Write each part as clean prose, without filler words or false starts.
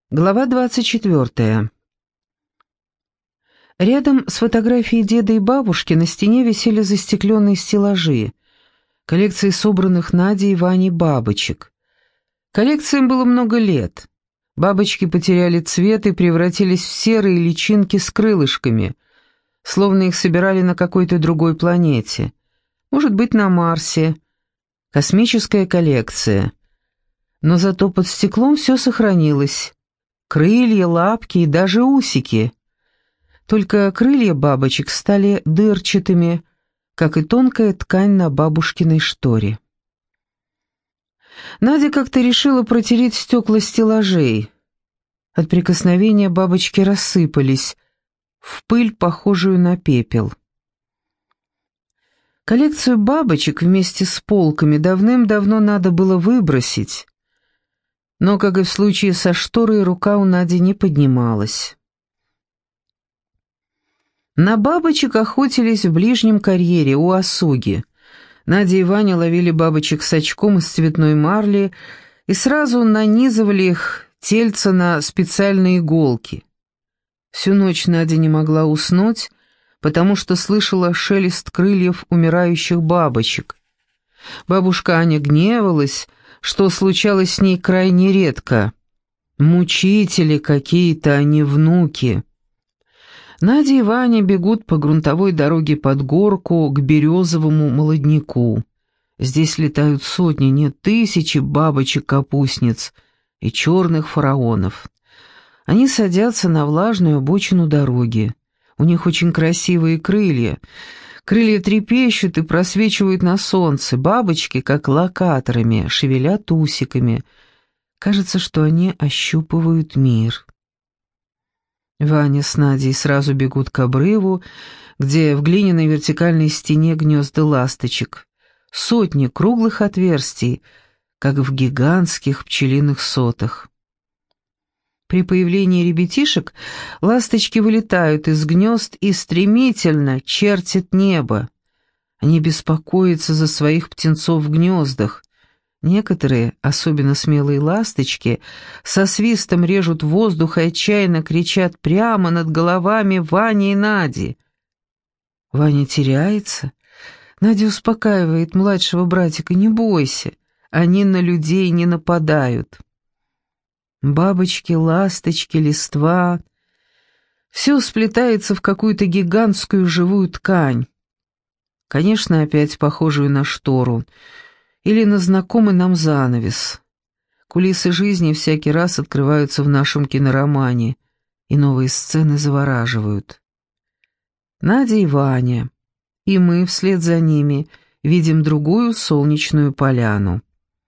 Глава 24. Рядом с фотографией деда и бабушки на стене висели застекленные стеллажи, коллекции собранных Надей и Ваней бабочек. Коллекциям было много лет. Бабочки потеряли цвет и превратились в серые личинки с крылышками, словно их собирали на какой-то другой планете. Может быть, на Марсе. Космическая коллекция. Но зато под стеклом все сохранилось. Крылья, лапки и даже усики. Только крылья бабочек стали дырчатыми, как и тонкая ткань на бабушкиной шторе. Надя как-то решила протереть стекла стеллажей. От прикосновения бабочки рассыпались, в пыль, похожую на пепел. Коллекцию бабочек вместе с полками давным-давно надо было выбросить, но, как и в случае со шторой, рука у Нади не поднималась. На бабочек охотились в ближнем карьере у осуги. Надя и Ваня ловили бабочек с очком из цветной марли и сразу нанизывали их тельца на специальные иголки. Всю ночь Надя не могла уснуть, потому что слышала шелест крыльев умирающих бабочек. Бабушка Аня гневалась, что случалось с ней крайне редко. Мучители какие-то, а не внуки. Надя и Ваня бегут по грунтовой дороге под горку к березовому молодняку. Здесь летают сотни, нет, тысячи бабочек-капустниц и черных фараонов. Они садятся на влажную обочину дороги. У них очень красивые крылья. Крылья трепещут и просвечивают на солнце. Бабочки, как локаторами, шевелят усиками. Кажется, что они ощупывают мир. Ваня с Надей сразу бегут к обрыву, где в глиняной вертикальной стене гнезда ласточек. Сотни круглых отверстий, как в гигантских пчелиных сотах. При появлении ребятишек ласточки вылетают из гнезд и стремительно чертят небо. Они беспокоятся за своих птенцов в гнездах. Некоторые, особенно смелые ласточки, со свистом режут воздух и отчаянно кричат прямо над головами Вани и Нади. Ваня теряется. Надя успокаивает младшего братика: «Не бойся, они на людей не нападают». Бабочки, ласточки, листва — все сплетается в какую-то гигантскую живую ткань. Конечно, опять похожую на штору или на знакомый нам занавес. Кулисы жизни всякий раз открываются в нашем киноромане, и новые сцены завораживают. Надя и Ваня, и мы вслед за ними видим другую солнечную поляну.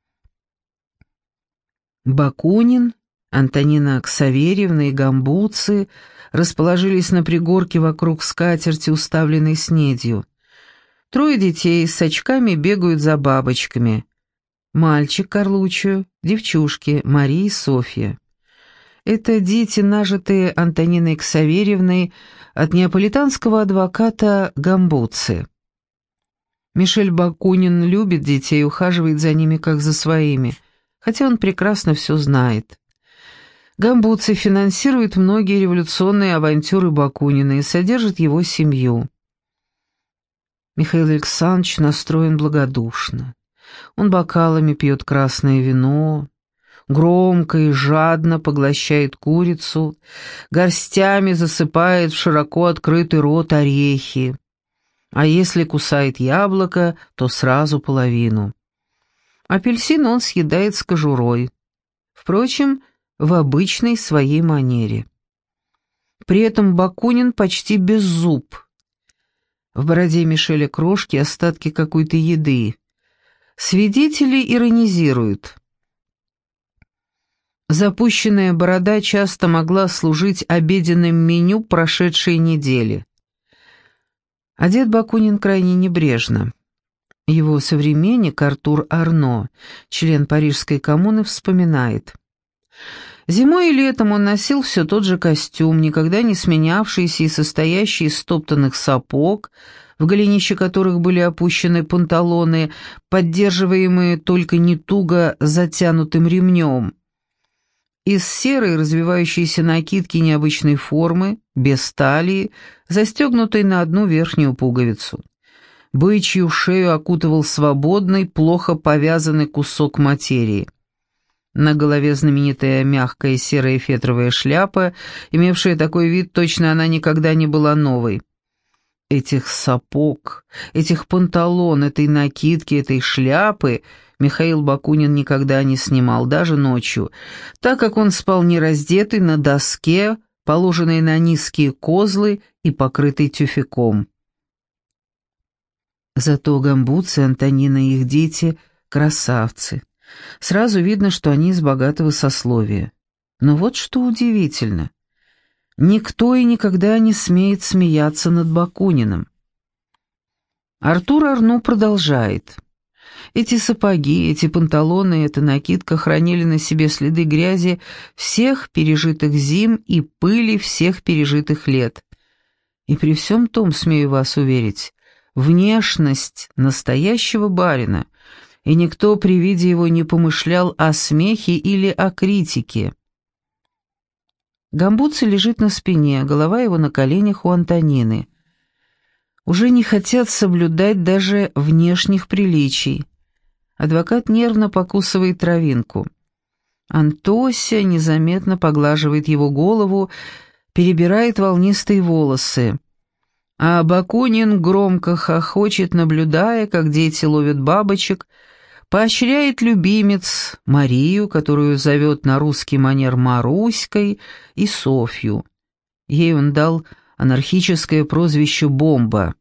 Бакунин, Антонина Ксаверьевна и гамбуцы расположились на пригорке вокруг скатерти, уставленной снедью. Трое детей с очками бегают за бабочками. Мальчик Карлучо, девчушки Мария и Софья. Это дети, нажитые Антониной Ксаверьевной от неаполитанского адвоката Гамбуцы. Мишель Бакунин любит детей и ухаживает за ними как за своими, хотя он прекрасно все знает. Гамбуцы финансирует многие революционные авантюры Бакунина и содержит его семью. Михаил Александрович настроен благодушно. Он бокалами пьет красное вино, громко и жадно поглощает курицу, горстями засыпает в широко открытый рот орехи. А если кусает яблоко, то сразу половину. Апельсин он съедает с кожурой. Впрочем, в обычной своей манере. При этом Бакунин почти без зуб. В бороде Мишеля крошки, остатки какой-то еды. Свидетели иронизируют. Запущенная борода часто могла служить обеденным меню прошедшей недели. Одет Бакунин крайне небрежно. Его современник Артур Арно, член Парижской коммуны, вспоминает: «Зимой и летом он носил все тот же костюм, никогда не сменявшийся и состоящий из стоптанных сапог, в голенище которых были опущены панталоны, поддерживаемые только не туго затянутым ремнем. Из серой развивающейся накидки необычной формы, без талии, застегнутой на одну верхнюю пуговицу. Бычью шею окутывал свободный, плохо повязанный кусок материи. На голове знаменитая мягкая серая фетровая шляпа, имевшая такой вид, точно она никогда не была новой. Этих сапог, этих панталон, этой накидки, этой шляпы Михаил Бакунин никогда не снимал, даже ночью, так как он спал нераздетый на доске, положенной на низкие козлы и покрытой тюфяком. Зато Гамбуцы, Антонина и их дети — красавцы. Сразу видно, что они из богатого сословия. Но вот что удивительно. Никто и никогда не смеет смеяться над Бакуниным. Артур Арну продолжает. Эти сапоги, эти панталоны, эта накидка хранили на себе следы грязи всех пережитых зим и пыли всех пережитых лет. И при всем том, смею вас уверить, внешность настоящего барина, и никто при виде его не помышлял о смехе или о критике. Гамбуци лежит на спине, голова его на коленях у Антонины. Уже не хотят соблюдать даже внешних приличий. Адвокат нервно покусывает травинку. Антося незаметно поглаживает его голову, перебирает волнистые волосы. А Бакунин громко хохочет, наблюдая, как дети ловят бабочек, поощряет любимец Марию, которую зовет на русский манер Маруськой, и Софью. Ей он дал анархическое прозвище «Бомба».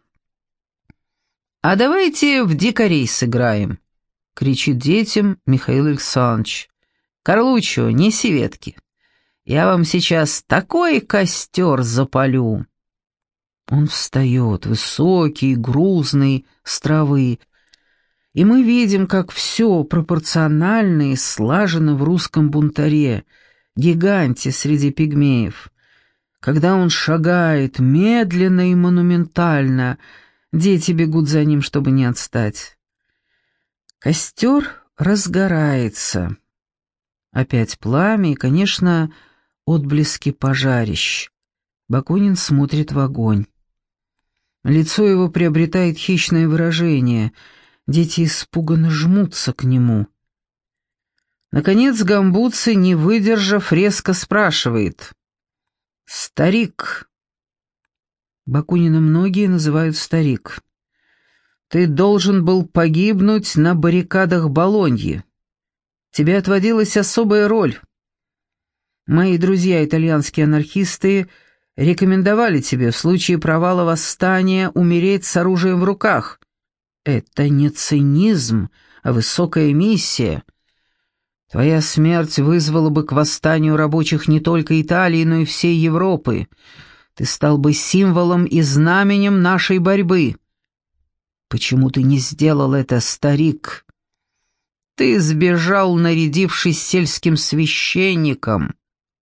«А давайте в дикарей сыграем», — кричит детям Михаил Александрович. «Карлучо, неси ветки. Я вам сейчас такой костер запалю». Он встает, высокий, грузный, с травы, и мы видим, как все пропорционально и слажено в русском бунтаре, гиганте среди пигмеев. Когда он шагает медленно и монументально, дети бегут за ним, чтобы не отстать. Костер разгорается. Опять пламя и, конечно, отблески пожарищ. Бакунин смотрит в огонь. Лицо его приобретает хищное выражение. Дети испуганно жмутся к нему. Наконец Гамбуци, не выдержав, резко спрашивает: «Старик». Бакунина многие называют старик. «Ты должен был погибнуть на баррикадах Болоньи. Тебе отводилась особая роль. Мои друзья, итальянские анархисты, рекомендовали тебе в случае провала восстания умереть с оружием в руках. Это не цинизм, а высокая миссия. Твоя смерть вызвала бы к восстанию рабочих не только Италии, но и всей Европы. Ты стал бы символом и знаменем нашей борьбы. Почему ты не сделал это, старик? Ты сбежал, нарядившись сельским священником».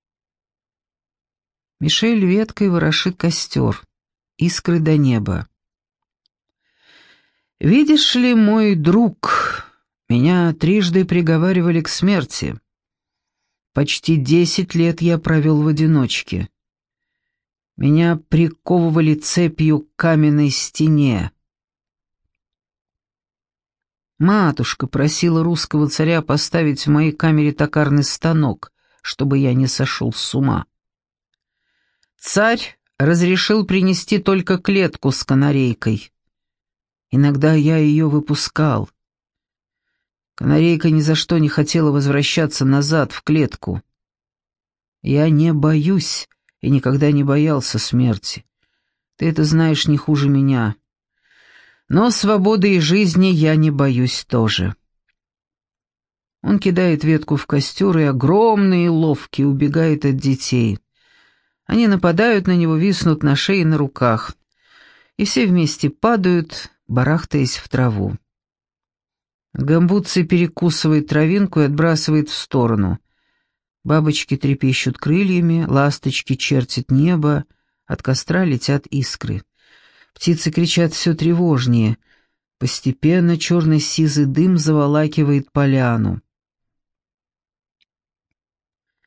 Мишель веткой ворошит костер, искры до неба. «Видишь ли, мой друг, меня трижды приговаривали к смерти. Почти 10 лет я провел в одиночке. Меня приковывали цепью к каменной стене. Матушка просила русского царя поставить в моей камере токарный станок, чтобы я не сошел с ума. Царь разрешил принести только клетку с канарейкой. Иногда я ее выпускал. Канарейка ни за что не хотела возвращаться назад в клетку. Я не боюсь и никогда не боялся смерти. Ты это знаешь не хуже меня. Но свободы и жизни я не боюсь тоже». Он кидает ветку в костер и, огромный и ловкий, убегает от детей. Они нападают на него, виснут на шее и на руках, и все вместе падают, барахтаясь в траву. Гамбуци перекусывает травинку и отбрасывает в сторону. Бабочки трепещут крыльями, ласточки чертят небо, от костра летят искры. Птицы кричат все тревожнее. Постепенно черно-сизый дым заволакивает поляну.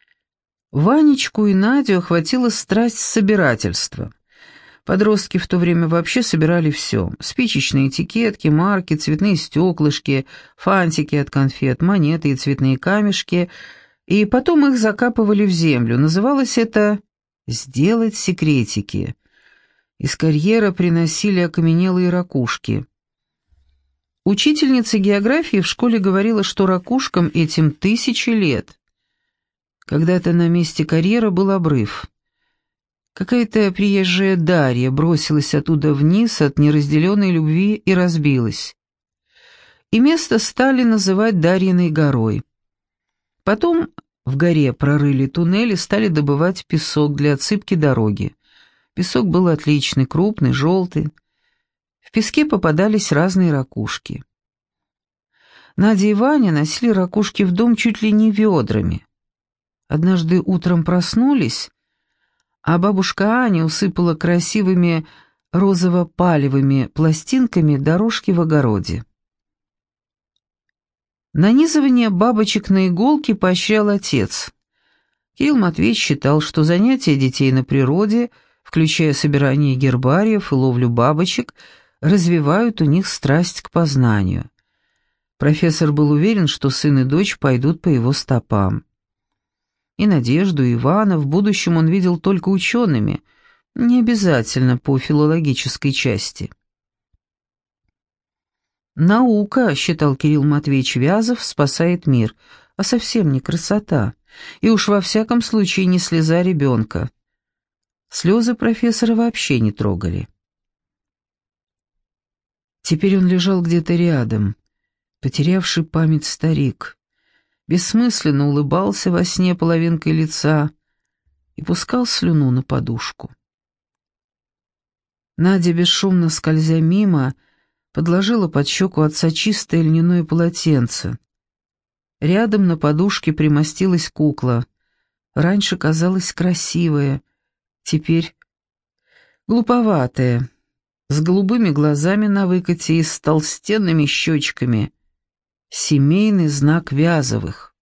Ванечку и Надю охватила страсть собирательства. Подростки в то время вообще собирали все: спичечные этикетки, марки, цветные стеклышки, фантики от конфет, монеты и цветные камешки, и потом их закапывали в землю. Называлось это «сделать секретики». Из карьера приносили окаменелые ракушки. Учительница географии в школе говорила, что ракушкам этим 1000 лет. Когда-то на месте карьера был обрыв. Какая-то приезжая Дарья бросилась оттуда вниз от неразделенной любви и разбилась. И место стали называть Дарьиной горой. Потом в горе прорыли туннель и стали добывать песок для отсыпки дороги. Песок был отличный, крупный, желтый. В песке попадались разные ракушки. Надя и Ваня носили ракушки в дом чуть ли не ведрами. Однажды утром проснулись, а бабушка Аня усыпала красивыми розово-палевыми пластинками дорожки в огороде. Нанизывание бабочек на иголки поощрял отец. Кирилл Матвеевич считал, что занятия детей на природе, включая собирание гербариев и ловлю бабочек, развивают у них страсть к познанию. Профессор был уверен, что сын и дочь пойдут по его стопам. И Надежду, и Ивана в будущем он видел только учеными, не обязательно по филологической части. «Наука, — считал Кирилл Матвеевич Вязов, — спасает мир, а совсем не красота, и уж во всяком случае не слеза ребенка». Слезы профессора вообще не трогали. Теперь он лежал где-то рядом, потерявший память старик, бессмысленно улыбался во сне половинкой лица и пускал слюну на подушку. Надя, бесшумно скользя мимо, подложила под щеку отца чистое льняное полотенце. Рядом на подушке примостилась кукла. Раньше казалась красивая, теперь глуповатая, с голубыми глазами на выкате и с толстенными щечками. Семейный знак Вязовых.